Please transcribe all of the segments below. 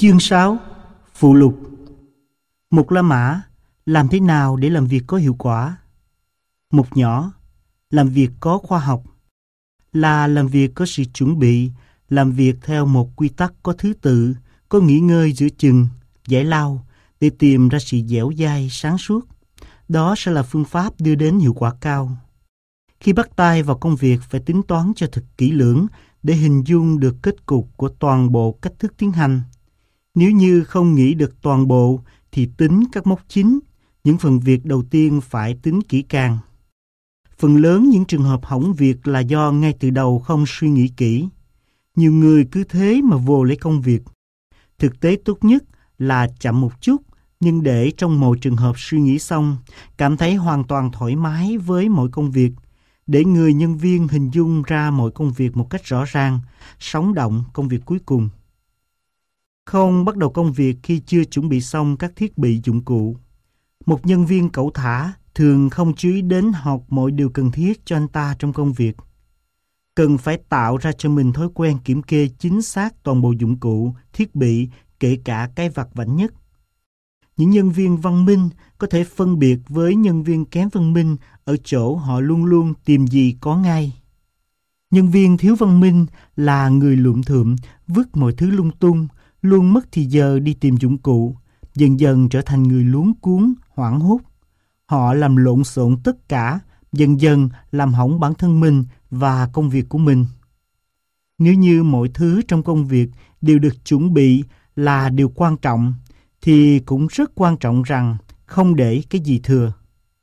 Chương 6. Phụ lục. Mục La Mã. Làm thế nào để làm việc có hiệu quả? Mục nhỏ. Làm việc có khoa học. Là làm việc có sự chuẩn bị, làm việc theo một quy tắc có thứ tự, có nghỉ ngơi giữa chừng, giải lao để tìm ra sự dẻo dai, sáng suốt. Đó sẽ là phương pháp đưa đến hiệu quả cao. Khi bắt tay vào công việc phải tính toán cho thật kỹ lưỡng để hình dung được kết cục của toàn bộ cách thức tiến hành. Nếu như không nghĩ được toàn bộ thì tính các mốc chính, những phần việc đầu tiên phải tính kỹ càng. Phần lớn những trường hợp hỏng việc là do ngay từ đầu không suy nghĩ kỹ. Nhiều người cứ thế mà vô lấy công việc. Thực tế tốt nhất là chậm một chút, nhưng để trong mọi trường hợp suy nghĩ xong, cảm thấy hoàn toàn thoải mái với mỗi công việc, để người nhân viên hình dung ra mọi công việc một cách rõ ràng, sống động công việc cuối cùng. Không bắt đầu công việc khi chưa chuẩn bị xong các thiết bị dụng cụ. Một nhân viên cẩu thả thường không chú ý đến học mọi điều cần thiết cho anh ta trong công việc. Cần phải tạo ra cho mình thói quen kiểm kê chính xác toàn bộ dụng cụ, thiết bị, kể cả cái vặt vãnh nhất. Những nhân viên văn minh có thể phân biệt với nhân viên kém văn minh ở chỗ họ luôn luôn tìm gì có ngay. Nhân viên thiếu văn minh là người lụm thượm, vứt mọi thứ lung tung, luôn mất thì giờ đi tìm dụng cụ, dần dần trở thành người luống cuống, hoảng hốt. Họ làm lộn xộn tất cả, dần dần làm hỏng bản thân mình và công việc của mình. Nếu như mọi thứ trong công việc đều được chuẩn bị là điều quan trọng, thì cũng rất quan trọng rằng không để cái gì thừa.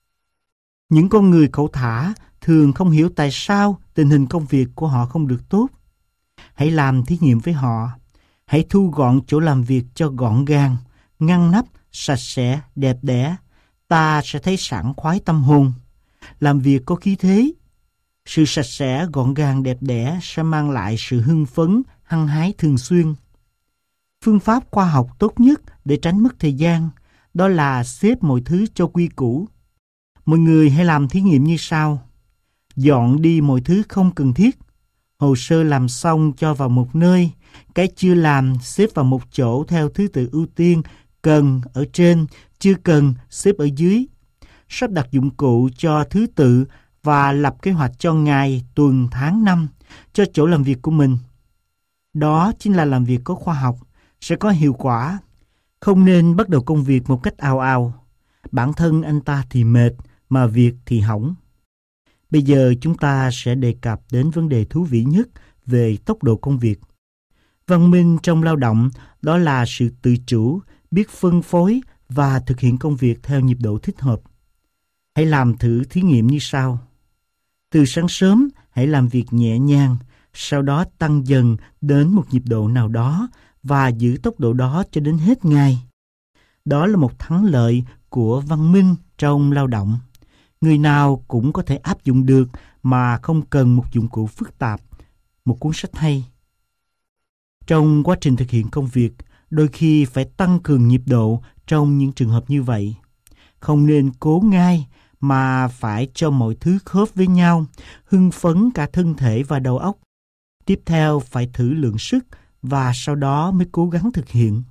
Những con người cẩu thả thường không hiểu tại sao tình hình công việc của họ không được tốt. Hãy làm thí nghiệm với họ. Hãy thu gọn chỗ làm việc cho gọn gàng, ngăn nắp, sạch sẽ, đẹp đẽ. Ta sẽ thấy sảng khoái tâm hồn. Làm việc có khí thế. Sự sạch sẽ, gọn gàng, đẹp đẽ sẽ mang lại sự hưng phấn, hăng hái thường xuyên. Phương pháp khoa học tốt nhất để tránh mất thời gian, đó là xếp mọi thứ cho quy củ. Mọi người hãy làm thí nghiệm như sau. Dọn đi mọi thứ không cần thiết. Hồ sơ làm xong cho vào một nơi, cái chưa làm xếp vào một chỗ theo thứ tự ưu tiên, cần ở trên, chưa cần xếp ở dưới. Sắp đặt dụng cụ cho thứ tự và lập kế hoạch cho ngày, tuần, tháng, năm, cho chỗ làm việc của mình. Đó chính là làm việc có khoa học, sẽ có hiệu quả. Không nên bắt đầu công việc một cách ào ào. Bản thân anh ta thì mệt, mà việc thì hỏng. Bây giờ chúng ta sẽ đề cập đến vấn đề thú vị nhất về tốc độ công việc. Văn minh trong lao động đó là sự tự chủ, biết phân phối và thực hiện công việc theo nhịp độ thích hợp. Hãy làm thử thí nghiệm như sau. Từ sáng sớm, hãy làm việc nhẹ nhàng, sau đó tăng dần đến một nhịp độ nào đó và giữ tốc độ đó cho đến hết ngày. Đó là một thắng lợi của văn minh trong lao động. Người nào cũng có thể áp dụng được mà không cần một dụng cụ phức tạp, một cuốn sách hay. Trong quá trình thực hiện công việc, đôi khi phải tăng cường nhịp độ trong những trường hợp như vậy. Không nên cố ngay mà phải cho mọi thứ khớp với nhau, hưng phấn cả thân thể và đầu óc. Tiếp theo phải thử lượng sức và sau đó mới cố gắng thực hiện.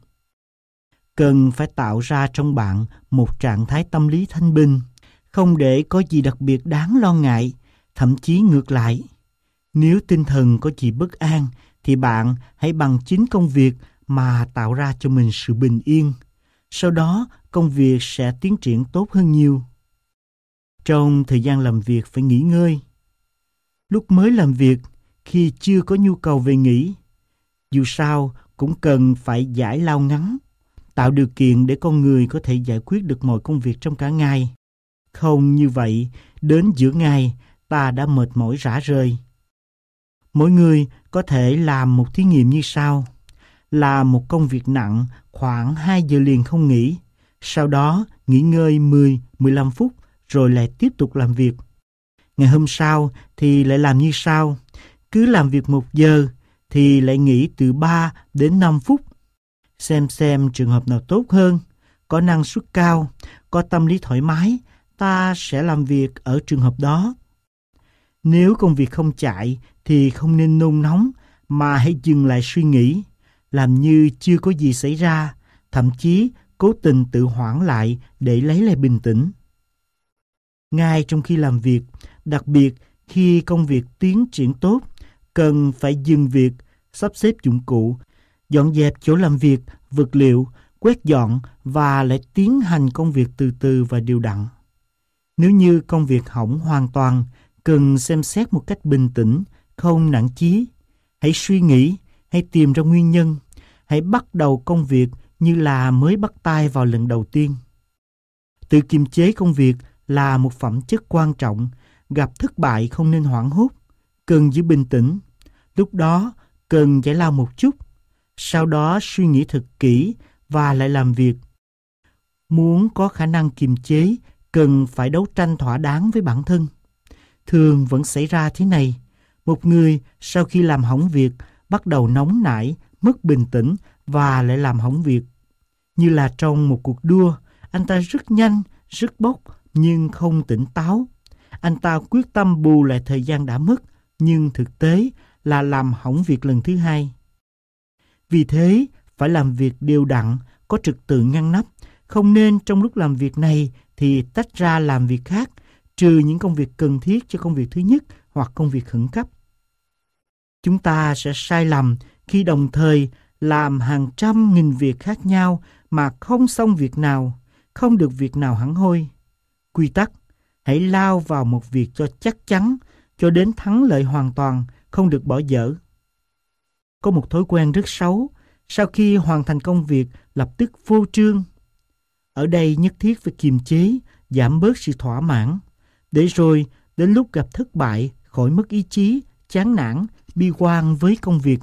Cần phải tạo ra trong bạn một trạng thái tâm lý thanh bình, không để có gì đặc biệt đáng lo ngại, thậm chí ngược lại. Nếu tinh thần có gì bất an, thì bạn hãy bằng chính công việc mà tạo ra cho mình sự bình yên. Sau đó, công việc sẽ tiến triển tốt hơn nhiều. Trong thời gian làm việc phải nghỉ ngơi. Lúc mới làm việc, khi chưa có nhu cầu về nghỉ, dù sao cũng cần phải giải lao ngắn, tạo điều kiện để con người có thể giải quyết được mọi công việc trong cả ngày. Không như vậy, đến giữa ngày, ta đã mệt mỏi rã rời. Mỗi người có thể làm một thí nghiệm như sau. Làm một công việc nặng khoảng 2 giờ liền không nghỉ. Sau đó nghỉ ngơi 10-15 phút rồi lại tiếp tục làm việc. Ngày hôm sau thì lại làm như sau. Cứ làm việc 1 giờ thì lại nghỉ từ 3 đến 5 phút. Xem trường hợp nào tốt hơn, có năng suất cao, có tâm lý thoải mái, ta sẽ làm việc ở trường hợp đó. Nếu công việc không chạy thì không nên nôn nóng mà hãy dừng lại suy nghĩ. làm như chưa có gì xảy ra, thậm chí cố tình tự hoãn lại để lấy lại bình tĩnh. Ngay trong khi làm việc, đặc biệt khi công việc tiến triển tốt, cần phải dừng việc, sắp xếp dụng cụ, dọn dẹp chỗ làm việc, vật liệu, quét dọn và lại tiến hành công việc từ từ và đều đặn. Nếu như công việc hỏng hoàn toàn, cần xem xét một cách bình tĩnh, không nản chí. Hãy suy nghĩ, hãy tìm ra nguyên nhân, hãy bắt đầu công việc như là mới bắt tay vào lần đầu tiên. Tự kiềm chế công việc là một phẩm chất quan trọng, gặp thất bại không nên hoảng hốt, cần giữ bình tĩnh. Lúc đó cần giải lao một chút, sau đó suy nghĩ thật kỹ và lại làm việc. Muốn có khả năng kiềm chế, cần phải đấu tranh thỏa đáng với bản thân. Thường vẫn xảy ra thế này, một người sau khi làm hỏng việc bắt đầu nóng nảy, mất bình tĩnh và lại làm hỏng việc. Như là trong một cuộc đua, anh ta rất nhanh, rất bốc nhưng không tỉnh táo. Anh ta quyết tâm bù lại thời gian đã mất, nhưng thực tế là làm hỏng việc lần thứ hai. Vì thế, phải làm việc đều đặn, có trật tự ngăn nắp. Không nên trong lúc làm việc này thì tách ra làm việc khác, trừ những công việc cần thiết cho công việc thứ nhất hoặc công việc khẩn cấp. Chúng ta sẽ sai lầm khi đồng thời làm hàng trăm nghìn việc khác nhau mà không xong việc nào, không được việc nào hẳn hoi. Quy tắc: hãy lao vào một việc cho chắc chắn, cho đến thắng lợi hoàn toàn, không được bỏ dở. Có một thói quen rất xấu, sau khi hoàn thành công việc lập tức phô trương. Ở đây nhất thiết phải kiềm chế, giảm bớt sự thỏa mãn, để rồi đến lúc gặp thất bại khỏi mất ý chí, chán nản, bi quan với công việc.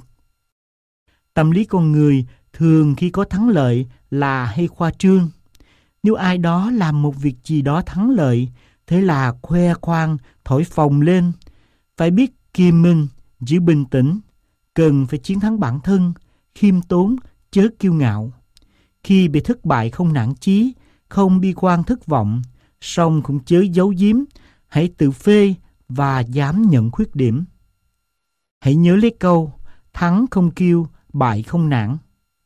Tâm lý con người thường khi có thắng lợi là hay khoa trương. Nếu ai đó làm một việc gì đó thắng lợi, thế là khoe khoang, thổi phồng lên. Phải biết kiềm mình, giữ bình tĩnh, cần phải chiến thắng bản thân, khiêm tốn, chớ kiêu ngạo. Khi bị thất bại không nản chí, không bi quan thất vọng, song cũng chớ giấu giếm, hãy tự phê và dám nhận khuyết điểm. Hãy nhớ lấy câu, thắng không kiêu, bại không nản.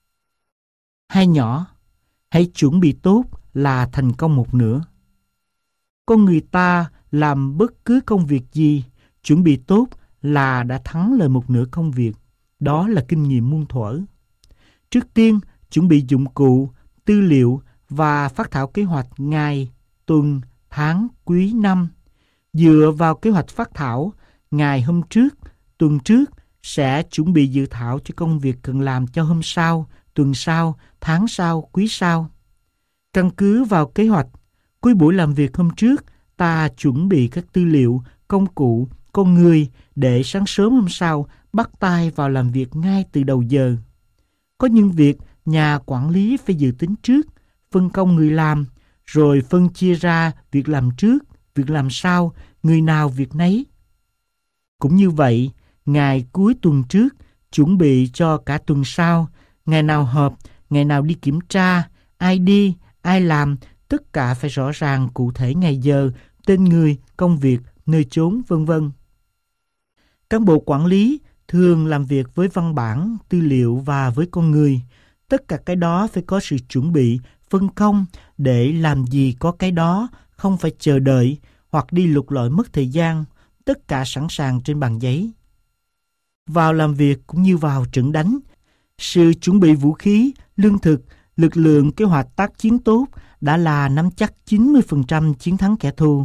Hai nhỏ, hãy chuẩn bị tốt là thành công một nửa. Con người ta làm bất cứ công việc gì, chuẩn bị tốt là đã thắng lợi một nửa công việc. Đó là kinh nghiệm muôn thuở. Trước tiên, chuẩn bị dụng cụ, tư liệu và phát thảo kế hoạch ngày, tuần, tháng, quý, năm. Dựa vào kế hoạch phát thảo, ngày hôm trước, tuần trước sẽ chuẩn bị dự thảo cho công việc cần làm cho hôm sau, tuần sau, tháng sau, quý sau. Căn cứ vào kế hoạch, cuối buổi làm việc hôm trước, ta chuẩn bị các tư liệu, công cụ, con người để sáng sớm hôm sau bắt tay vào làm việc ngay từ đầu giờ. Có những việc nhà quản lý phải dự tính trước, phân công người làm, rồi phân chia ra việc làm trước, việc làm sau, người nào việc nấy. Cũng như vậy, ngày cuối tuần trước, chuẩn bị cho cả tuần sau, ngày nào họp, ngày nào đi kiểm tra, ai đi, ai làm, tất cả phải rõ ràng cụ thể ngày giờ, tên người, công việc, nơi chốn, vân vân. Cán bộ quản lý thường làm việc với văn bản, tư liệu và với con người. Tất cả cái đó phải có sự chuẩn bị, phân công để làm gì có cái đó, không phải chờ đợi hoặc đi lục lọi mất thời gian, tất cả sẵn sàng trên bàn giấy. Vào làm việc cũng như vào trận đánh, sự chuẩn bị vũ khí, lương thực, lực lượng kế hoạch tác chiến tốt đã là nắm chắc 90% chiến thắng kẻ thù.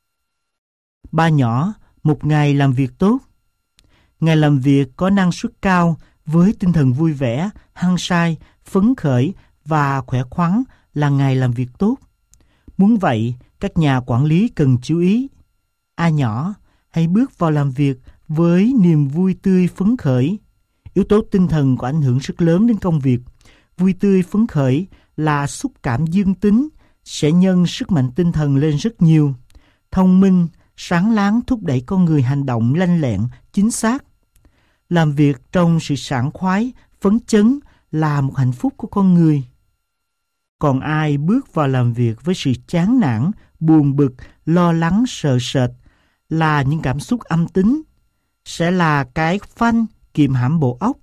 Ba nhỏ, một ngày làm việc tốt. Ngày làm việc có năng suất cao với tinh thần vui vẻ, hăng say, phấn khởi và khỏe khoắn là ngày làm việc tốt. Muốn vậy, các nhà quản lý cần chú ý. A nhỏ, hãy bước vào làm việc với niềm vui tươi phấn khởi. Yếu tố tinh thần có ảnh hưởng rất lớn đến công việc. Vui tươi phấn khởi là xúc cảm dương tính, sẽ nhân sức mạnh tinh thần lên rất nhiều. Thông minh, sáng láng thúc đẩy con người hành động lanh lẹn, chính xác. Làm việc trong sự sảng khoái, phấn chấn là một hạnh phúc của con người. Còn ai bước vào làm việc với sự chán nản, buồn bực, lo lắng, sợ sệt là những cảm xúc âm tính, sẽ là cái phanh kìm hãm bộ óc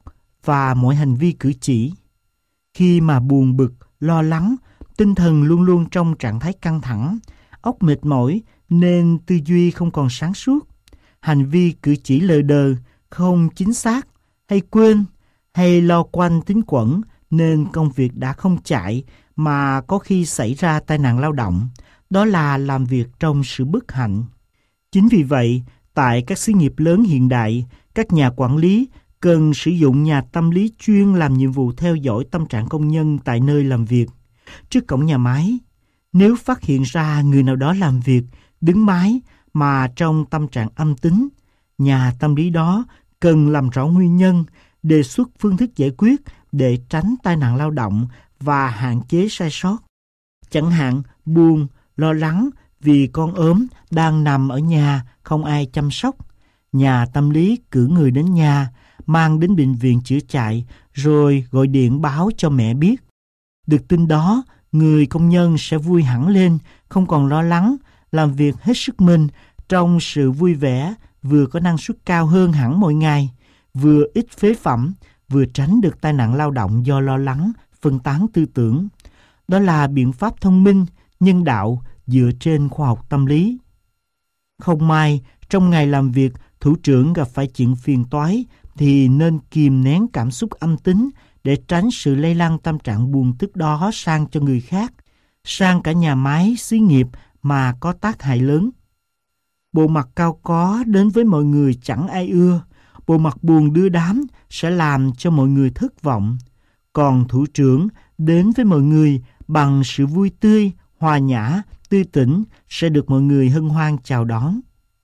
và mọi hành vi cử chỉ. Khi mà buồn bực, lo lắng, tinh thần luôn luôn trong trạng thái căng thẳng, óc mệt mỏi nên tư duy không còn sáng suốt, hành vi cử chỉ lờ đờ, không chính xác, hay quên, hay lo quanh tính quẩn nên công việc đã không chạy mà có khi xảy ra tai nạn lao động. Đó là làm việc trong sự bất hạnh. Chính vì vậy, tại các xí nghiệp lớn hiện đại, các nhà quản lý cần sử dụng nhà tâm lý chuyên làm nhiệm vụ theo dõi tâm trạng công nhân tại nơi làm việc. Trước cổng nhà máy, nếu phát hiện ra người nào đó làm việc, đứng mái mà trong tâm trạng âm tính, nhà tâm lý đó cần làm rõ nguyên nhân, đề xuất phương thức giải quyết để tránh tai nạn lao động và hạn chế sai sót. Chẳng hạn buồn, lo lắng vì con ốm đang nằm ở nhà không ai chăm sóc. Nhà tâm lý cử người đến nhà, mang đến bệnh viện chữa chạy, rồi gọi điện báo cho mẹ biết. Được tin đó, người công nhân sẽ vui hẳn lên, không còn lo lắng, làm việc hết sức mình trong sự vui vẻ, vừa có năng suất cao hơn hẳn mỗi ngày, vừa ít phế phẩm, vừa tránh được tai nạn lao động do lo lắng, phân tán tư tưởng. Đó là biện pháp thông minh, nhân đạo dựa trên khoa học tâm lý. Không may, trong ngày làm việc, thủ trưởng gặp phải chuyện phiền toái thì nên kìm nén cảm xúc âm tính để tránh sự lây lan tâm trạng buồn tức đó sang cho người khác, sang cả nhà máy, xí nghiệp mà có tác hại lớn. Bộ mặt cao có đến với mọi người chẳng ai ưa, bộ mặt buồn đưa đám sẽ làm cho mọi người thất vọng. Còn thủ trưởng đến với mọi người bằng sự vui tươi, hòa nhã, tươi tỉnh sẽ được mọi người hân hoan chào đón.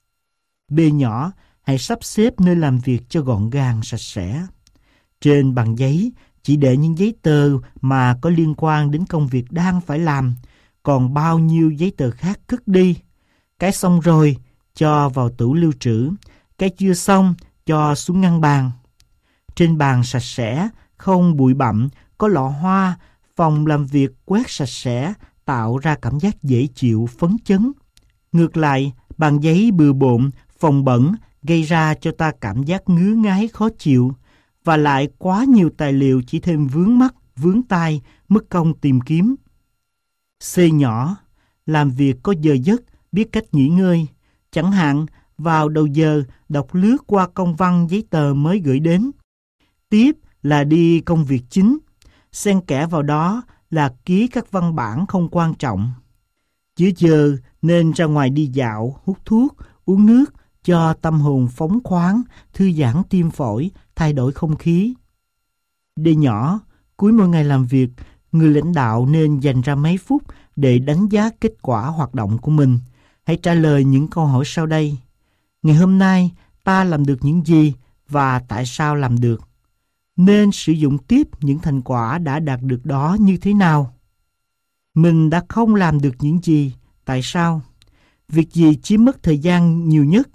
B nhỏ, hãy sắp xếp nơi làm việc cho gọn gàng, sạch sẽ. Trên bàn giấy chỉ để những giấy tờ mà có liên quan đến công việc đang phải làm, còn bao nhiêu giấy tờ khác cất đi. Cái xong rồi cho vào tủ lưu trữ, cái chưa xong cho xuống ngăn bàn. Trên bàn sạch sẽ, không bụi bặm, có lọ hoa, phòng làm việc quét sạch sẽ, tạo ra cảm giác dễ chịu, phấn chấn. Ngược lại, bàn giấy bừa bộn, phòng bẩn gây ra cho ta cảm giác ngứa ngáy khó chịu, và lại quá nhiều tài liệu chỉ thêm vướng mắt, vướng tai, mất công tìm kiếm. C nhỏ, làm việc có giờ giấc, biết cách nghỉ ngơi. Chẳng hạn, vào đầu giờ đọc lướt qua công văn giấy tờ mới gửi đến. Tiếp là đi công việc chính, xen kẽ vào đó là ký các văn bản không quan trọng. Giữa giờ nên ra ngoài đi dạo, hút thuốc, uống nước cho tâm hồn phóng khoáng, thư giãn tim phổi, thay đổi không khí. D nhỏ, cuối mỗi ngày làm việc, người lãnh đạo nên dành ra mấy phút để đánh giá kết quả hoạt động của mình. Hãy trả lời những câu hỏi sau đây. Ngày hôm nay ta làm được những gì và tại sao làm được? Nên sử dụng tiếp những thành quả đã đạt được đó như thế nào? Mình đã không làm được những gì, tại sao? Việc gì chiếm mất thời gian nhiều nhất?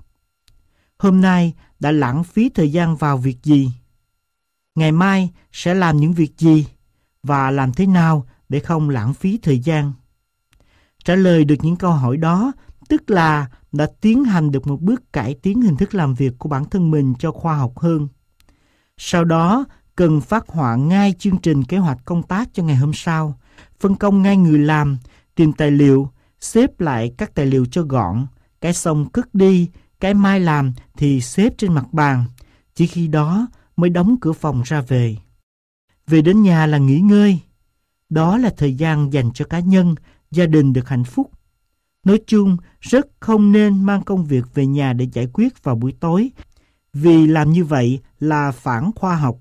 Hôm nay đã lãng phí thời gian vào việc gì? Ngày mai sẽ làm những việc gì? Và làm thế nào để không lãng phí thời gian? Trả lời được những câu hỏi đó, tức là đã tiến hành được một bước cải tiến hình thức làm việc của bản thân mình cho khoa học hơn. Sau đó, cần phát họa ngay chương trình kế hoạch công tác cho ngày hôm sau, phân công ngay người làm, tìm tài liệu, xếp lại các tài liệu cho gọn, cái xong cất đi, cái mai làm thì xếp trên mặt bàn, chỉ khi đó mới đóng cửa phòng ra về. Về đến nhà là nghỉ ngơi, đó là thời gian dành cho cá nhân, gia đình được hạnh phúc. Nói chung, rất không nên mang công việc về nhà để giải quyết vào buổi tối, vì làm như vậy là phản khoa học.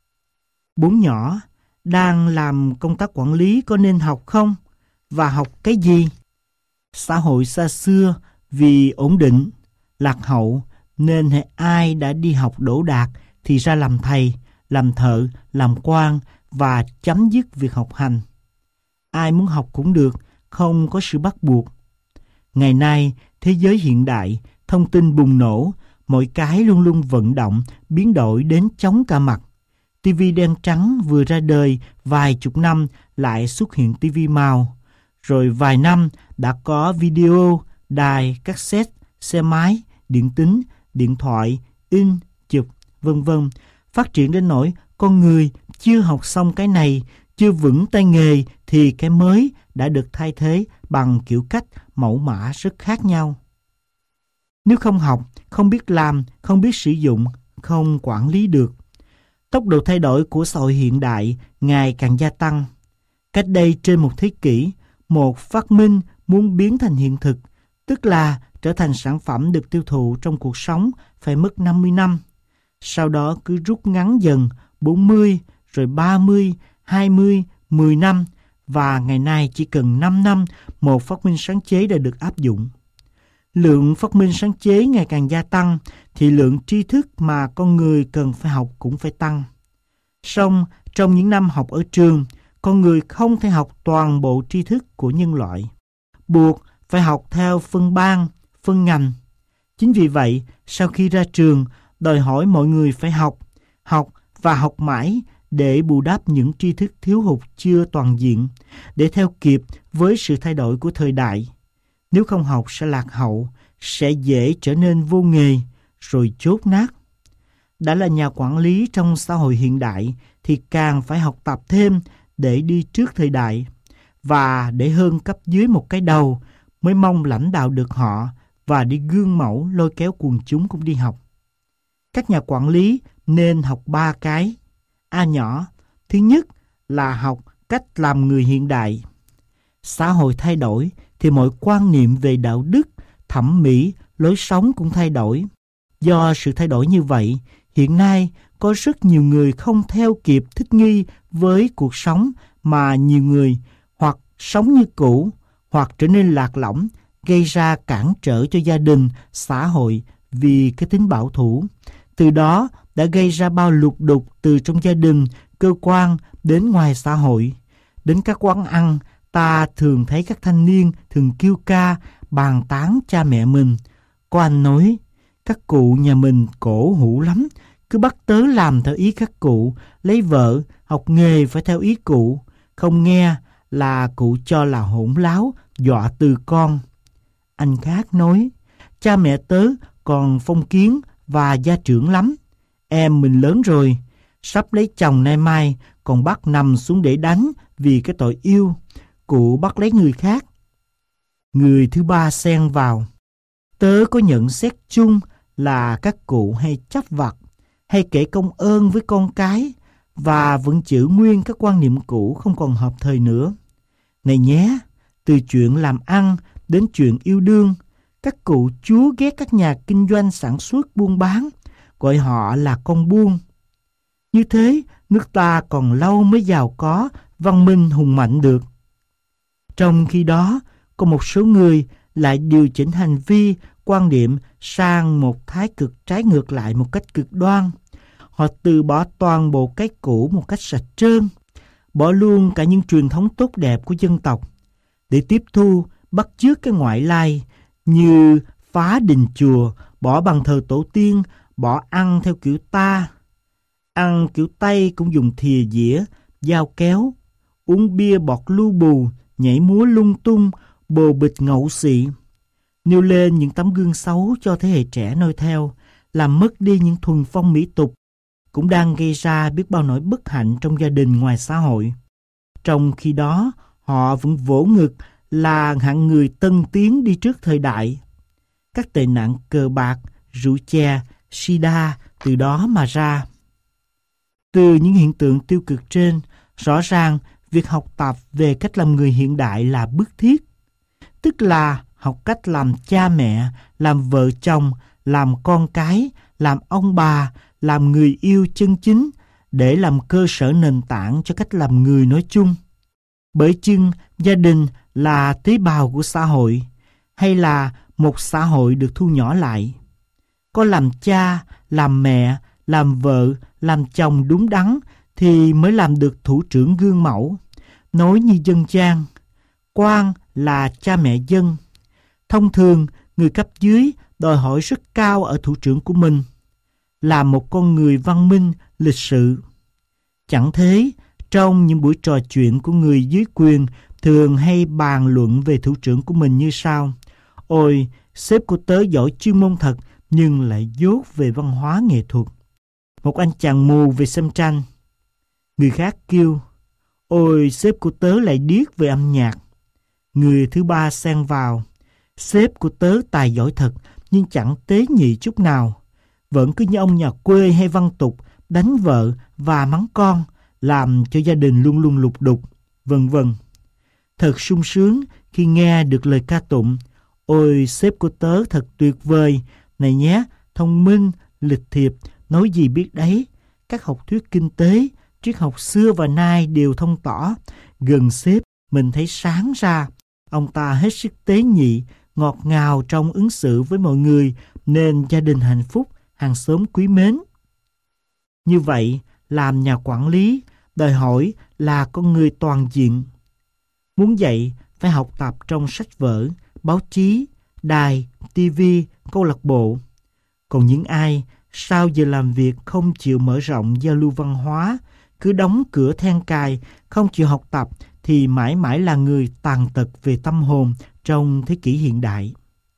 4 nhỏ, đang làm công tác quản lý có nên học không? Và học cái gì? Xã hội xa xưa vì ổn định, lạc hậu, nên ai đã đi học đỗ đạt thì ra làm thầy, làm thợ, làm quan và chấm dứt việc học hành. Ai muốn học cũng được, không có sự bắt buộc. Ngày nay, thế giới hiện đại, thông tin bùng nổ, mọi cái luôn luôn vận động, biến đổi đến chóng cả mặt. TV đen trắng vừa ra đời vài chục năm lại xuất hiện TV màu. Rồi vài năm đã có video, đài, cassette, xe máy, điện tính, điện thoại, in, chụp, vân vân. Phát triển đến nỗi con người chưa học xong cái này, chưa vững tay nghề thì cái mới đã được thay thế bằng kiểu cách mẫu mã rất khác nhau. Nếu không học, không biết làm, không biết sử dụng, không quản lý được. Tốc độ thay đổi của xã hội hiện đại ngày càng gia tăng. Cách đây trên một thế kỷ, một phát minh muốn biến thành hiện thực, tức là trở thành sản phẩm được tiêu thụ trong cuộc sống, phải mất 50 năm. Sau đó cứ rút ngắn dần 40, rồi 30, 20, 10 năm, và ngày nay chỉ cần 5 năm một phát minh sáng chế đã được áp dụng. Lượng phát minh sáng chế ngày càng gia tăng thì lượng tri thức mà con người cần phải học cũng phải tăng. Song trong những năm học ở trường, con người không thể học toàn bộ tri thức của nhân loại, buộc phải học theo phân ban, phân ngành. Chính vì vậy, sau khi ra trường, đòi hỏi mọi người phải học và học mãi để bù đắp những tri thức thiếu hụt chưa toàn diện, để theo kịp với sự thay đổi của thời đại. Nếu không học sẽ lạc hậu, sẽ dễ trở nên vô nghề, rồi chốt nát. Đã là nhà quản lý trong xã hội hiện đại thì càng phải học tập thêm để đi trước thời đại, và để hơn cấp dưới một cái đầu mới mong lãnh đạo được họ và đi gương mẫu lôi kéo quần chúng cũng đi học. Các nhà quản lý nên học 3 cái. A nhỏ, thứ nhất là học cách làm người hiện đại. Xã hội thay đổi thì mọi quan niệm về đạo đức, thẩm mỹ, lối sống cũng thay đổi. Do sự thay đổi như vậy, hiện nay có rất nhiều người không theo kịp thích nghi với cuộc sống, mà nhiều người hoặc sống như cũ hoặc trở nên lạc lõng, gây ra cản trở cho gia đình, xã hội vì cái tính bảo thủ. Từ đó đã gây ra bao lục đục từ trong gia đình, cơ quan đến ngoài xã hội. Đến các quán ăn, ta thường thấy các thanh niên thường kêu ca, bàn tán cha mẹ mình. Có anh nói, các cụ nhà mình cổ hủ lắm, cứ bắt tớ làm theo ý các cụ, lấy vợ, học nghề phải theo ý cụ. Không nghe là cụ cho là hỗn láo, dọa từ con. Anh khác nói, cha mẹ tớ còn phong kiến và gia trưởng lắm. Em mình lớn rồi, sắp lấy chồng nay mai, còn bắt nằm xuống để đánh vì cái tội yêu. Cụ bắt lấy người khác. Người thứ ba xen vào. Tớ có nhận xét chung là các cụ hay chấp vặt, hay kể công ơn với con cái, và vẫn giữ nguyên các quan niệm cũ không còn hợp thời nữa. Này nhé, từ chuyện làm ăn đến chuyện yêu đương, các cụ chúa ghét các nhà kinh doanh sản xuất buôn bán, gọi họ là con buôn. Như thế, nước ta còn lâu mới giàu có, văn minh hùng mạnh được. Trong khi đó, có một số người lại điều chỉnh hành vi, quan điểm sang một thái cực trái ngược lại một cách cực đoan. Họ từ bỏ toàn bộ cái cũ một cách sạch trơn, bỏ luôn cả những truyền thống tốt đẹp của dân tộc, để tiếp thu, bắt chước cái ngoại lai, như phá đình chùa, bỏ bàn thờ tổ tiên, bỏ ăn theo kiểu ta. Ăn kiểu Tây cũng dùng thìa dĩa, dao kéo, uống bia bọt lu bù, nhảy múa lung tung, bồ bịch ngậu xị. Nêu lên những tấm gương xấu cho thế hệ trẻ noi theo, làm mất đi những thuần phong mỹ tục, cũng đang gây ra biết bao nỗi bất hạnh trong gia đình ngoài xã hội. Trong khi đó, họ vẫn vỗ ngực là hạng người tân tiến đi trước thời đại. Các tệ nạn cờ bạc, rượu chè, sida từ đó mà ra. Từ những hiện tượng tiêu cực trên, rõ ràng việc học tập về cách làm người hiện đại là bức thiết. Tức là học cách làm cha mẹ, làm vợ chồng, làm con cái, làm ông bà, làm người yêu chân chính, để làm cơ sở nền tảng cho cách làm người nói chung. Bởi chừng gia đình là tế bào của xã hội, hay là một xã hội được thu nhỏ lại. Có làm cha, làm mẹ, làm vợ, làm chồng đúng đắn thì mới làm được thủ trưởng gương mẫu. Nói như dân gian, quan là cha mẹ dân. Thông thường, người cấp dưới đòi hỏi rất cao ở thủ trưởng của mình, là một con người văn minh, lịch sự. Chẳng thế, trong những buổi trò chuyện của người dưới quyền thường hay bàn luận về thủ trưởng của mình như sau: ôi, sếp của tớ giỏi chuyên môn thật, nhưng lại dốt về văn hóa nghệ thuật. Một anh chàng mù về xem tranh. Người khác kêu: ôi, sếp của tớ lại điếc về âm nhạc. Người thứ ba xen vào: sếp của tớ tài giỏi thật, nhưng chẳng tế nhị chút nào. Vẫn cứ như ông nhà quê hay văn tục, đánh vợ và mắng con, làm cho gia đình luôn luôn lục đục, vân vân. Thật sung sướng khi nghe được lời ca tụng: ôi, sếp của tớ thật tuyệt vời, này nhé, thông minh, lịch thiệp, nói gì biết đấy. Các học thuyết kinh tế, triết học xưa và nay đều thông tỏ. Gần sếp, mình thấy sáng ra. Ông ta hết sức tế nhị, ngọt ngào trong ứng xử với mọi người, nên gia đình hạnh phúc, hàng xóm quý mến. Như vậy, làm nhà quản lý, đòi hỏi là con người toàn diện. Muốn dạy, phải học tập trong sách vở, báo chí, đài, tivi, câu lạc bộ. Còn những ai sau giờ làm việc không chịu mở rộng giao lưu văn hóa, cứ đóng cửa then cài, không chịu học tập, thì mãi mãi là người tàn tật về tâm hồn trong thế kỷ hiện đại.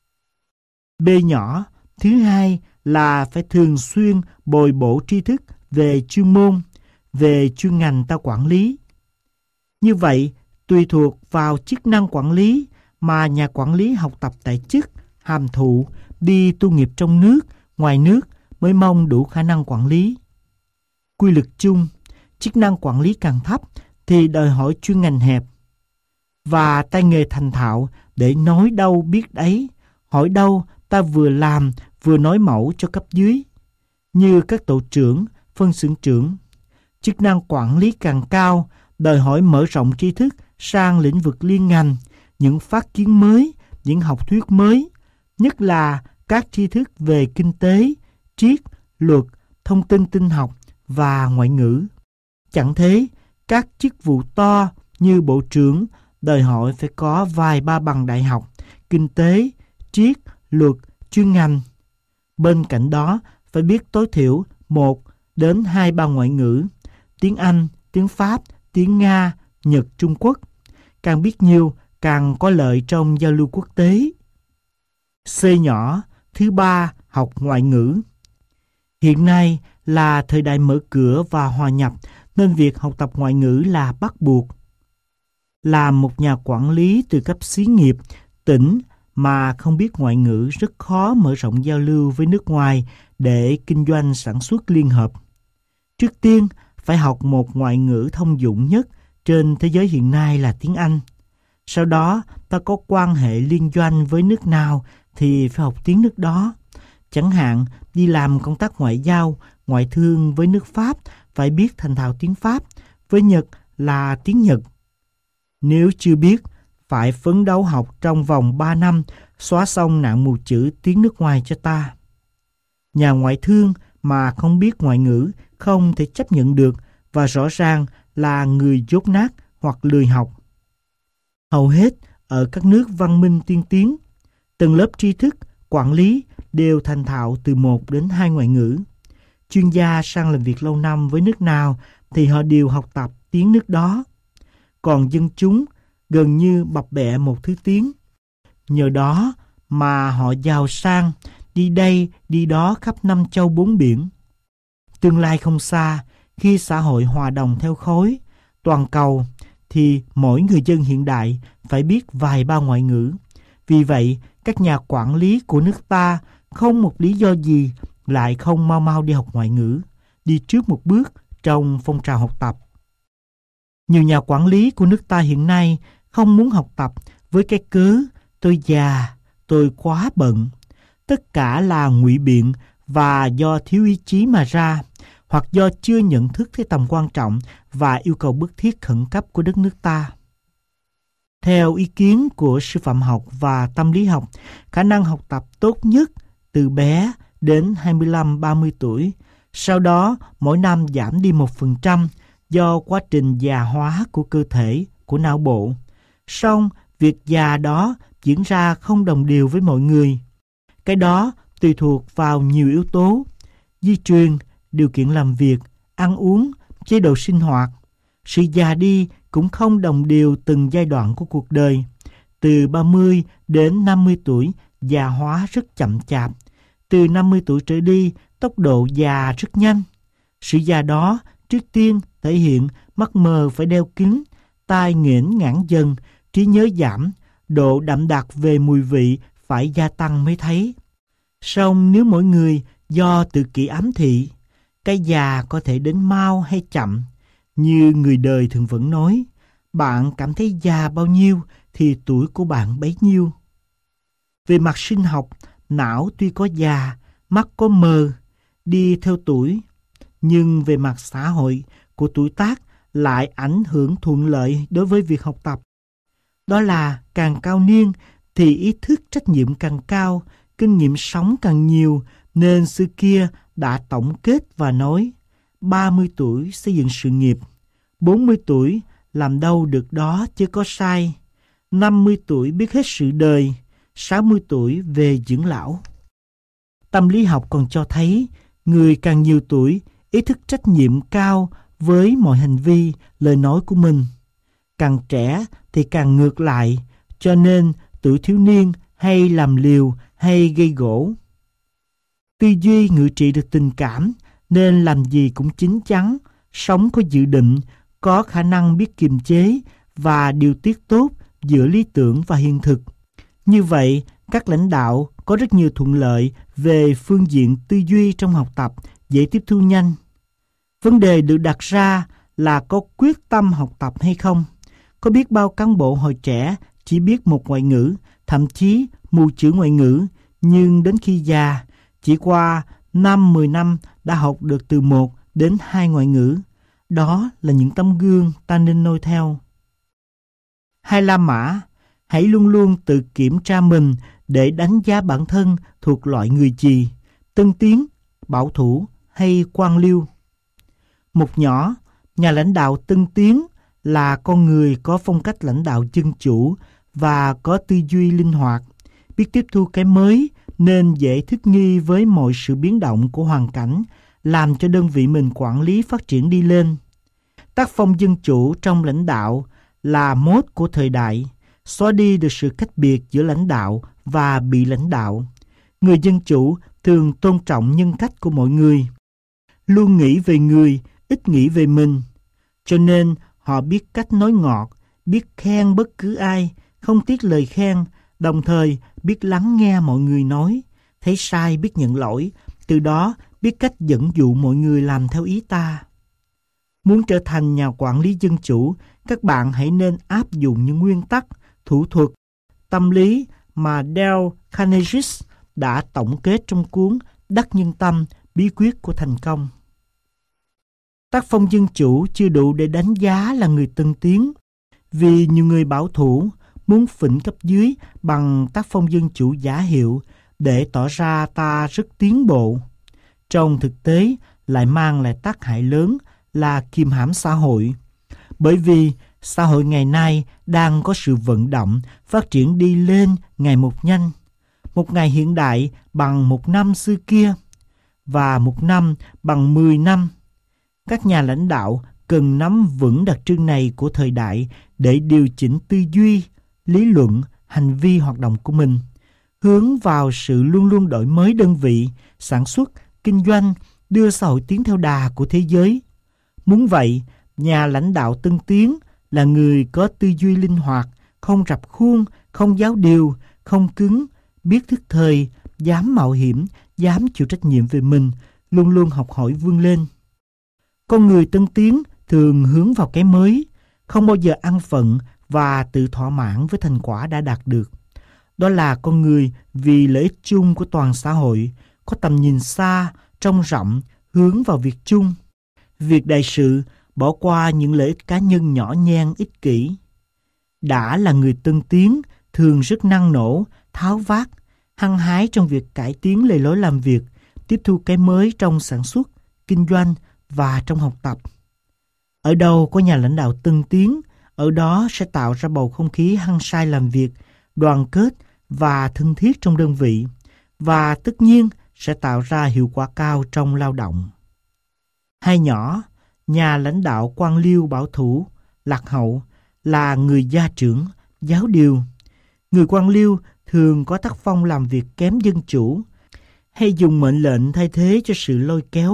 B nhỏ, thứ hai là phải thường xuyên bồi bổ tri thức về chuyên môn, về chuyên ngành ta quản lý. Như vậy, tùy thuộc vào chức năng quản lý mà nhà quản lý học tập tại chức, hàm thụ, đi tu nghiệp trong nước, ngoài nước mới mong đủ khả năng quản lý. Quy luật chung, chức năng quản lý càng thấp thì đòi hỏi chuyên ngành hẹp và tay nghề thành thạo để nói đâu biết đấy, hỏi đâu ta vừa làm vừa nói mẫu cho cấp dưới. Như các tổ trưởng, phân xưởng trưởng, chức năng quản lý càng cao, đòi hỏi mở rộng tri thức sang lĩnh vực liên ngành, những phát kiến mới, những học thuyết mới, nhất là các tri thức về kinh tế, triết, luật, thông tin tinh học và ngoại ngữ. Chẳng thế, các chức vụ to như bộ trưởng đòi hỏi phải có vài ba bằng đại học, kinh tế, triết, luật, chuyên ngành. Bên cạnh đó, phải biết tối thiểu 1 đến 2 ngoại ngữ, tiếng Anh, tiếng Pháp, tiếng Nga, Nhật, Trung Quốc. Càng biết nhiều, càng có lợi trong giao lưu quốc tế. C nhỏ, thứ ba, học ngoại ngữ. Hiện nay là thời đại mở cửa và hòa nhập, nên việc học tập ngoại ngữ là bắt buộc. Làm một nhà quản lý từ cấp xí nghiệp, tỉnh mà không biết ngoại ngữ rất khó mở rộng giao lưu với nước ngoài để kinh doanh sản xuất liên hợp. Trước tiên, phải học một ngoại ngữ thông dụng nhất trên thế giới hiện nay là tiếng Anh. Sau đó, ta có quan hệ liên doanh với nước nào thì phải học tiếng nước đó. Chẳng hạn, đi làm công tác ngoại giao, ngoại thương với nước Pháp phải biết thành thạo tiếng Pháp, với Nhật là tiếng Nhật. Nếu chưa biết, phải phấn đấu học trong vòng 3 năm, xóa xong nạn mù chữ tiếng nước ngoài cho ta. Nhà ngoại thương mà không biết ngoại ngữ không thể chấp nhận được và rõ ràng là người dốt nát hoặc lười học. Hầu hết ở các nước văn minh tiên tiến, tầng lớp tri thức, quản lý đều thành thạo từ 1 đến 2 ngoại ngữ. Chuyên gia sang làm việc lâu năm với nước nào thì họ đều học tập tiếng nước đó. Còn dân chúng gần như bập bẹ một thứ tiếng. Nhờ đó mà họ giàu sang, đi đây đi đó khắp 5 châu 4 biển. Tương lai không xa, khi xã hội hòa đồng theo khối, toàn cầu, thì mỗi người dân hiện đại phải biết vài ba ngoại ngữ. Vì vậy, các nhà quản lý của nước ta không một lý do gì lại không mau mau đi học ngoại ngữ, đi trước một bước trong phong trào học tập. Nhiều nhà quản lý của nước ta hiện nay không muốn học tập với cái cớ tôi già, tôi quá bận. Tất cả là ngụy biện và do thiếu ý chí mà ra, hoặc do chưa nhận thức cái tầm quan trọng và yêu cầu bức thiết khẩn cấp của đất nước ta. Theo ý kiến của sư phạm học và tâm lý học, khả năng học tập tốt nhất từ bé đến 25-30 tuổi, sau đó mỗi năm giảm đi 1% do quá trình già hóa của cơ thể, của não bộ. Song việc già đó diễn ra không đồng đều với mọi người. Cái đó tùy thuộc vào nhiều yếu tố: di truyền, điều kiện làm việc, ăn uống, chế độ sinh hoạt. Sự già đi cũng không đồng đều từng giai đoạn của cuộc đời. Từ 30 đến 50 tuổi, già hóa rất chậm chạp. Từ 50 tuổi trở đi, tốc độ già rất nhanh. Sử gia đó trước tiên thể hiện mắt mờ phải đeo kính, tai nghển ngãn dần, trí nhớ giảm, độ đậm đặc về mùi vị phải gia tăng mới thấy. Song nếu mỗi người do tự kỷ ám thị, cái già có thể đến mau hay chậm, như người đời thường vẫn nói, bạn cảm thấy già bao nhiêu thì tuổi của bạn bấy nhiêu. Về mặt sinh học, não tuy có già, mắt có mờ, đi theo tuổi, nhưng về mặt xã hội của tuổi tác lại ảnh hưởng thuận lợi đối với việc học tập. Đó là càng cao niên thì ý thức trách nhiệm càng cao, kinh nghiệm sống càng nhiều, nên xưa kia đã tổng kết và nói 30 tuổi xây dựng sự nghiệp, 40 tuổi làm đâu được đó chứ có sai, 50 tuổi biết hết sự đời, 60 tuổi về dưỡng lão. Tâm lý học còn cho thấy người càng nhiều tuổi ý thức trách nhiệm cao với mọi hành vi, lời nói của mình. Càng trẻ thì càng ngược lại, cho nên tuổi thiếu niên hay làm liều hay gây gổ. Tư duy ngự trị được tình cảm nên làm gì cũng chín chắn, sống có dự định, có khả năng biết kiềm chế và điều tiết tốt giữa lý tưởng và hiện thực. Như vậy, các lãnh đạo có rất nhiều thuận lợi về phương diện tư duy trong học tập, dễ tiếp thu nhanh. Vấn đề được đặt ra là có quyết tâm học tập hay không? Có biết bao cán bộ hồi trẻ chỉ biết một ngoại ngữ, thậm chí mù chữ ngoại ngữ, nhưng đến khi già, chỉ qua 5-10 năm đã học được từ 1 đến 2 ngoại ngữ. Đó là những tấm gương ta nên noi theo. Hai La Mã, hãy luôn luôn tự kiểm tra mình để đánh giá bản thân thuộc loại người gì, tân tiến, bảo thủ hay quan liêu. Một nhỏ, nhà lãnh đạo tân tiến là con người có phong cách lãnh đạo dân chủ và có tư duy linh hoạt, biết tiếp thu cái mới nên dễ thích nghi với mọi sự biến động của hoàn cảnh, làm cho đơn vị mình quản lý phát triển đi lên. Tác phong dân chủ trong lãnh đạo là mốt của thời đại, xóa đi được sự cách biệt giữa lãnh đạo và bị lãnh đạo. Người dân chủ thường tôn trọng nhân cách của mọi người, luôn nghĩ về người, ít nghĩ về mình. Cho nên họ biết cách nói ngọt, biết khen bất cứ ai, không tiếc lời khen, đồng thời biết lắng nghe mọi người nói, thấy sai biết nhận lỗi, từ đó biết cách dẫn dụ mọi người làm theo ý ta. Muốn trở thành nhà quản lý dân chủ, các bạn hãy nên áp dụng những nguyên tắc, thủ thuật, tâm lý mà Dale Carnegie đã tổng kết trong cuốn Đắc Nhân Tâm, bí quyết của thành công. Tác phong dân chủ chưa đủ để đánh giá là người tân tiến, vì nhiều người bảo thủ muốn phỉnh cấp dưới bằng tác phong dân chủ giả hiệu để tỏ ra ta rất tiến bộ. Trong thực tế lại mang lại tác hại lớn là kiềm hãm xã hội. Bởi vì xã hội ngày nay đang có sự vận động, phát triển đi lên ngày một nhanh. Một ngày hiện đại bằng một năm xưa kia, và một năm bằng 10 năm. Các nhà lãnh đạo cần nắm vững đặc trưng này của thời đại để điều chỉnh tư duy, lý luận, hành vi hoạt động của mình, hướng vào sự luôn luôn đổi mới đơn vị, sản xuất, kinh doanh, đưa xã hội tiến theo đà của thế giới. Muốn vậy, nhà lãnh đạo tân tiến là người có tư duy linh hoạt, không rập khuôn, không giáo điều, không cứng, biết thức thời, dám mạo hiểm, dám chịu trách nhiệm về mình, luôn luôn học hỏi vươn lên. Con người tân tiến thường hướng vào cái mới, không bao giờ ăn phận và tự thỏa mãn với thành quả đã đạt được. Đó là con người vì lợi ích chung của toàn xã hội, có tầm nhìn xa, trông rộng, hướng vào việc chung. Việc đại sự bỏ qua những lợi ích cá nhân nhỏ nhen ích kỷ. Đã là người tân tiến, thường rất năng nổ, tháo vát, hăng hái trong việc cải tiến lề lối làm việc, tiếp thu cái mới trong sản xuất, kinh doanh và trong học tập. Ở đâu có nhà lãnh đạo tân tiến, ở đó sẽ tạo ra bầu không khí hăng say làm việc, đoàn kết và thân thiết trong đơn vị, và tất nhiên sẽ tạo ra hiệu quả cao trong lao động. Hai nhỏ, nhà lãnh đạo quan liêu bảo thủ, lạc hậu là người gia trưởng, giáo điều. Người quan liêu thường có tác phong làm việc kém dân chủ, hay dùng mệnh lệnh thay thế cho sự lôi kéo,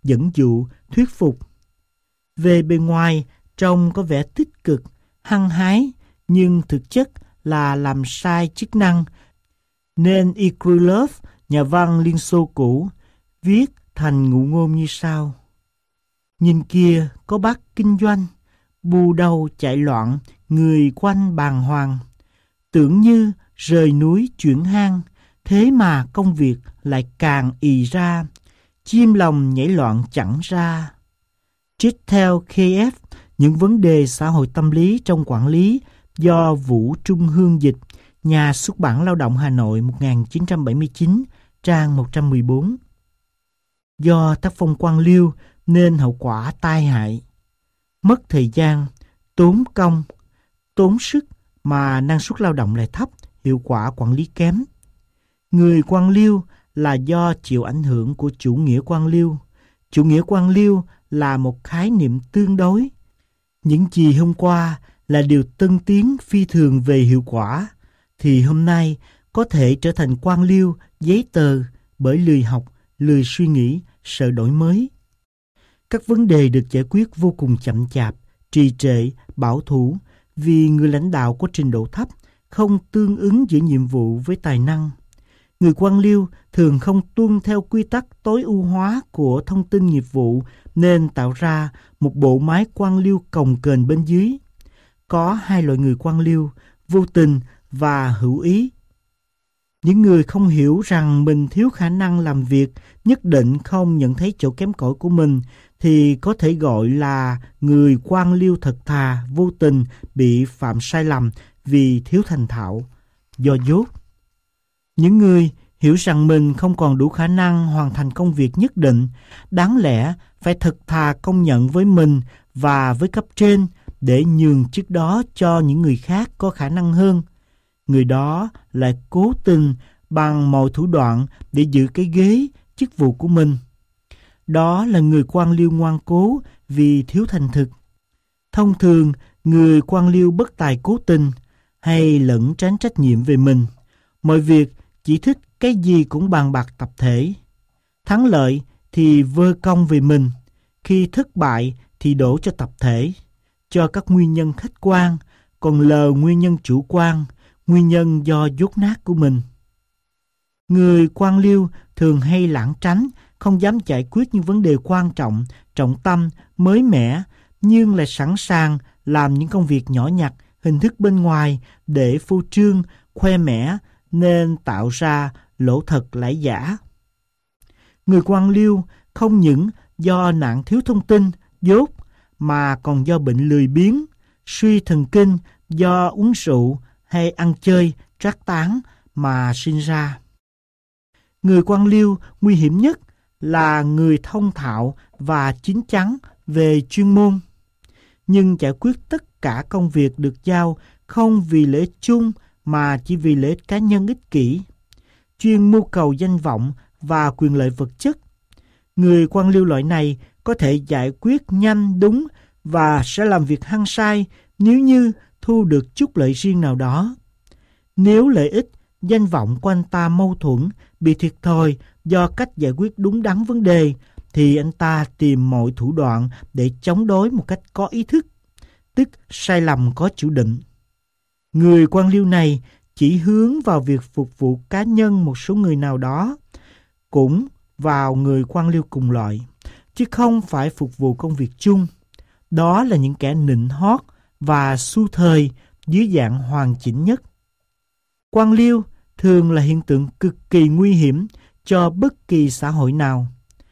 dẫn dụ, thuyết phục. Về bề ngoài, trông có vẻ tích cực, hăng hái, nhưng thực chất là làm sai chức năng, nên E. Krylov, nhà văn Liên Xô cũ, viết thành ngụ ngôn như sau: nhìn kia có bác kinh doanh, bù đầu chạy loạn, người quanh bàng hoàng. Tưởng như rời núi chuyển hang, thế mà công việc lại càng ì ra, chim lòng nhảy loạn chẳng ra. Trích theo KF, những vấn đề xã hội tâm lý trong quản lý do Vũ Trung Hương dịch, Nhà xuất bản Lao động Hà Nội 1979, trang 114. Do tác phong quan liêu nên hậu quả tai hại. Mất thời gian, tốn công, tốn sức mà năng suất lao động lại thấp, hiệu quả quản lý kém. Người quan liêu là do chịu ảnh hưởng của chủ nghĩa quan liêu. Chủ nghĩa quan liêu là một khái niệm tương đối. Những gì hôm qua là điều tân tiến phi thường về hiệu quả, thì hôm nay có thể trở thành quan liêu giấy tờ bởi lười học, lười suy nghĩ, sợ đổi mới. Các vấn đề được giải quyết vô cùng chậm chạp, trì trệ, bảo thủ vì người lãnh đạo có trình độ thấp, không tương ứng giữa nhiệm vụ với tài năng. Người quan liêu thường không tuân theo quy tắc tối ưu hóa của thông tin nghiệp vụ nên tạo ra một bộ máy quan liêu cồng kềnh bên dưới. Có hai loại người quan liêu, vô tình và hữu ý. Những người không hiểu rằng mình thiếu khả năng làm việc, nhất định không nhận thấy chỗ kém cỏi của mình, thì có thể gọi là người quan liêu thật thà, vô tình bị phạm sai lầm vì thiếu thành thạo, do dốt. Những người hiểu rằng mình không còn đủ khả năng hoàn thành công việc nhất định, đáng lẽ phải thật thà công nhận với mình và với cấp trên để nhường chức đó cho những người khác có khả năng hơn. Người đó lại cố tình bằng mọi thủ đoạn để giữ cái ghế, chức vụ của mình. Đó là người quan liêu ngoan cố vì thiếu thành thực. Thông thường, người quan liêu bất tài cố tình hay lẩn tránh trách nhiệm về mình. Mọi việc chỉ thích cái gì cũng bàn bạc tập thể. Thắng lợi thì vơ công về mình, khi thất bại thì đổ cho tập thể, cho các nguyên nhân khách quan, còn lờ nguyên nhân chủ quan, nguyên nhân do dốt nát của mình. Người quan liêu thường hay lảng tránh, không dám giải quyết những vấn đề quan trọng, trọng tâm, mới mẻ, nhưng lại sẵn sàng làm những công việc nhỏ nhặt, hình thức bên ngoài để phô trương, khoe mẽ, nên tạo ra lỗ thật lãi giả. Người quan liêu không những do nạn thiếu thông tin, dốt, mà còn do bệnh lười biếng, suy thần kinh do uống rượu hay ăn chơi, trác tán mà sinh ra. Người quan liêu nguy hiểm nhất là người thông thạo và chín chắn về chuyên môn, nhưng giải quyết tất cả công việc được giao không vì lợi ích chung mà chỉ vì lợi ích cá nhân ích kỷ, chuyên mưu cầu danh vọng và quyền lợi vật chất. Người quan liêu loại này có thể giải quyết nhanh đúng và sẽ làm việc hăng say nếu như thu được chút lợi riêng nào đó. Nếu lợi ích, danh vọng của anh ta mâu thuẫn, bị thiệt thòi do cách giải quyết đúng đắn vấn đề, thì anh ta tìm mọi thủ đoạn để chống đối một cách có ý thức, tức sai lầm có chủ định. Người quan liêu này chỉ hướng vào việc phục vụ cá nhân một số người nào đó, cũng vào người quan liêu cùng loại, chứ không phải phục vụ công việc chung. Đó là những kẻ nịnh hót và xu thời dưới dạng hoàn chỉnh nhất. Quan liêu thường là hiện tượng cực kỳ nguy hiểm cho bất kỳ xã hội nào.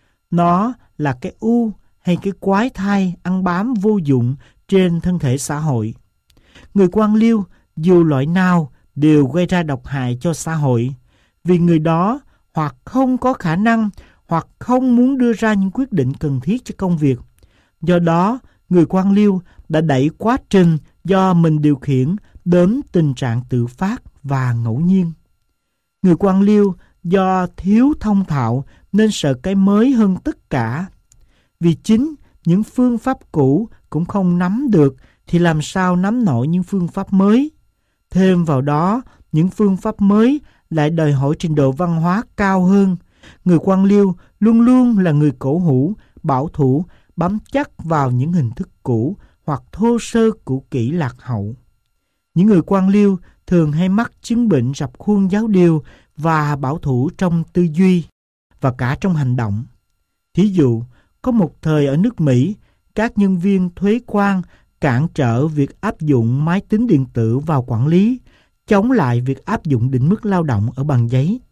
Nó là cái u hay cái quái thai ăn bám vô dụng trên thân thể xã hội. Người quan liêu dù loại nào đều gây ra độc hại cho xã hội, vì người đó hoặc không có khả năng hoặc không muốn đưa ra những quyết định cần thiết cho công việc. Do đó, người quan liêu đã đẩy quá trình do mình điều khiển đến tình trạng tự phát và ngẫu nhiên. Người quan liêu do thiếu thông thạo nên sợ cái mới hơn tất cả. Vì chính những phương pháp cũ cũng không nắm được thì làm sao nắm nổi những phương pháp mới. Thêm vào đó, những phương pháp mới lại đòi hỏi trình độ văn hóa cao hơn. Người quan liêu luôn luôn là người cổ hủ bảo thủ, bám chắc vào những hình thức cũ hoặc thô sơ cũ kỹ lạc hậu. Những người quan liêu thường hay mắc chứng bệnh rập khuôn giáo điều và bảo thủ trong tư duy và cả trong hành động. Thí dụ, có một thời ở nước Mỹ, các nhân viên thuế quan cản trở việc áp dụng máy tính điện tử vào quản lý, chống lại việc áp dụng định mức lao động ở bằng giấy.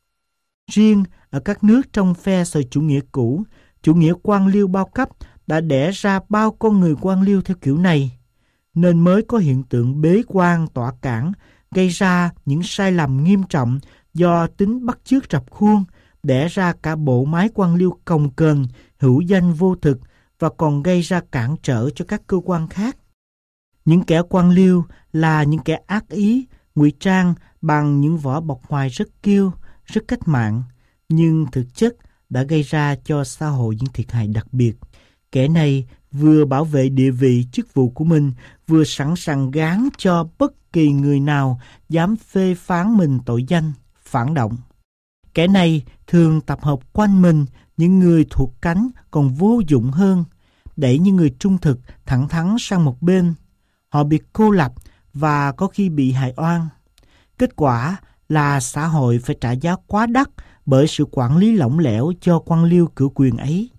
Riêng ở các nước trong phe xã chủ nghĩa cũ, chủ nghĩa quan liêu bao cấp đã đẻ ra bao con người quan liêu theo kiểu này, nên mới có hiện tượng bế quan tỏa cản, gây ra những sai lầm nghiêm trọng do tính bắt chước rập khuôn, đẻ ra cả bộ máy quan liêu cồng kềnh, hữu danh vô thực và còn gây ra cản trở cho các cơ quan khác. Những kẻ quan liêu là những kẻ ác ý, ngụy trang bằng những vỏ bọc ngoài rất kiêu, rất cách mạng, nhưng thực chất đã gây ra cho xã hội những thiệt hại đặc biệt. Kẻ này vừa bảo vệ địa vị chức vụ của mình, vừa sẵn sàng gán cho bất kỳ người nào dám phê phán mình tội danh, phản động. Kẻ này thường tập hợp quanh mình những người thuộc cánh còn vô dụng hơn, đẩy những người trung thực thẳng thắn sang một bên. Họ bị cô lập và có khi bị hại oan. Kết quả là xã hội phải trả giá quá đắt bởi sự quản lý lỏng lẻo cho quan liêu cử quyền ấy.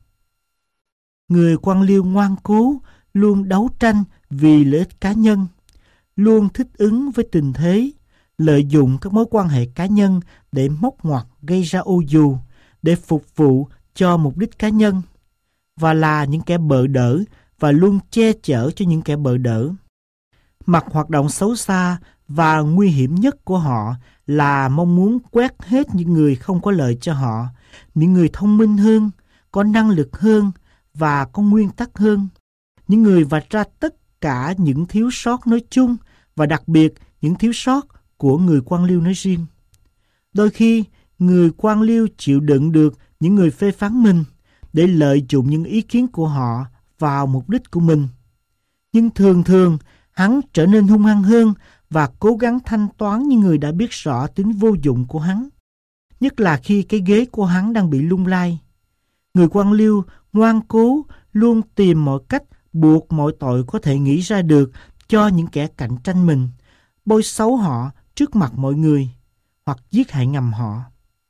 Người quan liêu ngoan cố luôn đấu tranh vì lợi ích cá nhân, luôn thích ứng với tình thế, lợi dụng các mối quan hệ cá nhân để móc ngoặt gây ra ô dù, để phục vụ cho mục đích cá nhân, và là những kẻ bợ đỡ và luôn che chở cho những kẻ bợ đỡ. Mặt hoạt động xấu xa và nguy hiểm nhất của họ là mong muốn quét hết những người không có lợi cho họ, những người thông minh hơn, có năng lực hơn và có nguyên tắc hơn, những người vạch ra tất cả những thiếu sót nói chung và đặc biệt những thiếu sót của người quan liêu nói riêng. Đôi khi, người quan liêu chịu đựng được những người phê phán mình để lợi dụng những ý kiến của họ vào mục đích của mình. Nhưng thường thường, hắn trở nên hung hăng hơn và cố gắng thanh toán những người đã biết rõ tính vô dụng của hắn, nhất là khi cái ghế của hắn đang bị lung lay. Người quan liêu ngoan cố luôn tìm mọi cách buộc mọi tội có thể nghĩ ra được cho những kẻ cạnh tranh mình, bôi xấu họ trước mặt mọi người, hoặc giết hại ngầm họ.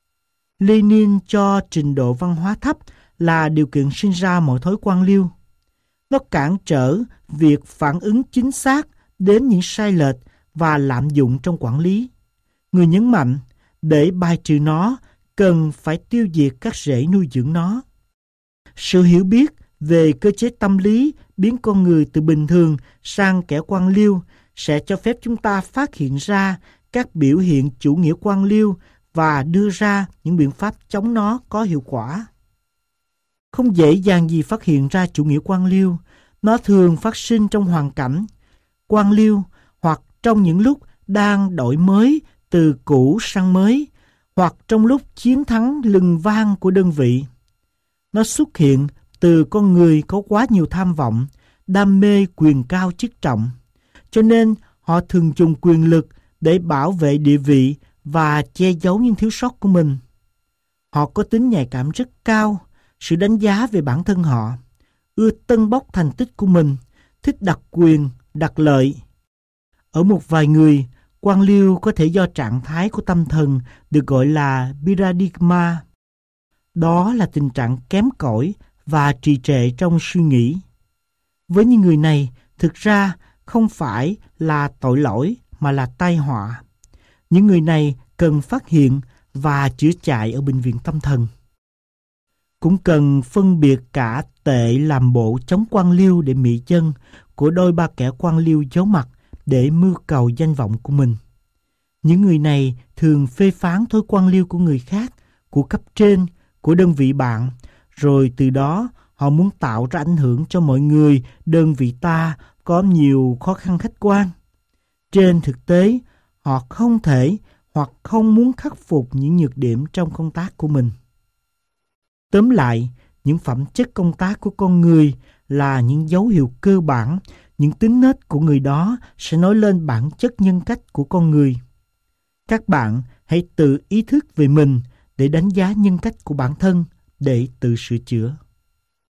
Lenin cho trình độ văn hóa thấp là điều kiện sinh ra mọi thói quan liêu. Nó cản trở việc phản ứng chính xác đến những sai lệch và lạm dụng trong quản lý. Người nhấn mạnh, để bài trừ nó, cần phải tiêu diệt các rễ nuôi dưỡng nó. Sự hiểu biết về cơ chế tâm lý biến con người từ bình thường sang kẻ quan liêu sẽ cho phép chúng ta phát hiện ra các biểu hiện chủ nghĩa quan liêu và đưa ra những biện pháp chống nó có hiệu quả. Không dễ dàng gì phát hiện ra chủ nghĩa quan liêu. Nó thường phát sinh trong hoàn cảnh quan liêu hoặc trong những lúc đang đổi mới từ cũ sang mới, hoặc trong lúc chiến thắng lừng vang của đơn vị. Nó xuất hiện từ con người có quá nhiều tham vọng, đam mê quyền cao chức trọng, cho nên họ thường dùng quyền lực để bảo vệ địa vị và che giấu những thiếu sót của mình. Họ có tính nhạy cảm rất cao, sự đánh giá về bản thân họ, ưa tâng bốc thành tích của mình, thích đặc quyền, đặc lợi. Ở một vài người, quan liêu có thể do trạng thái của tâm thần được gọi là paradigma. Đó là tình trạng kém cỏi và trì trệ trong suy nghĩ. Với những người này, thực ra không phải là tội lỗi mà là tai họa. Những người này cần phát hiện và chữa chạy ở bệnh viện tâm thần. Cũng cần phân biệt cả tệ làm bộ chống quan liêu để mị chân của đôi ba kẻ quan liêu giấu mặt để mưu cầu danh vọng của mình. Những người này thường phê phán thói quan liêu của người khác, của cấp trên, của đơn vị bạn, rồi từ đó họ muốn tạo ra ảnh hưởng cho mọi người đơn vị ta có nhiều khó khăn khách quan. Trên thực tế, họ không thể hoặc không muốn khắc phục những nhược điểm trong công tác của mình. Tóm lại, những phẩm chất công tác của con người là những dấu hiệu cơ bản, những tính nết của người đó sẽ nói lên bản chất nhân cách của con người. Các bạn hãy tự ý thức về mình để đánh giá nhân cách của bản thân, để tự sửa chữa.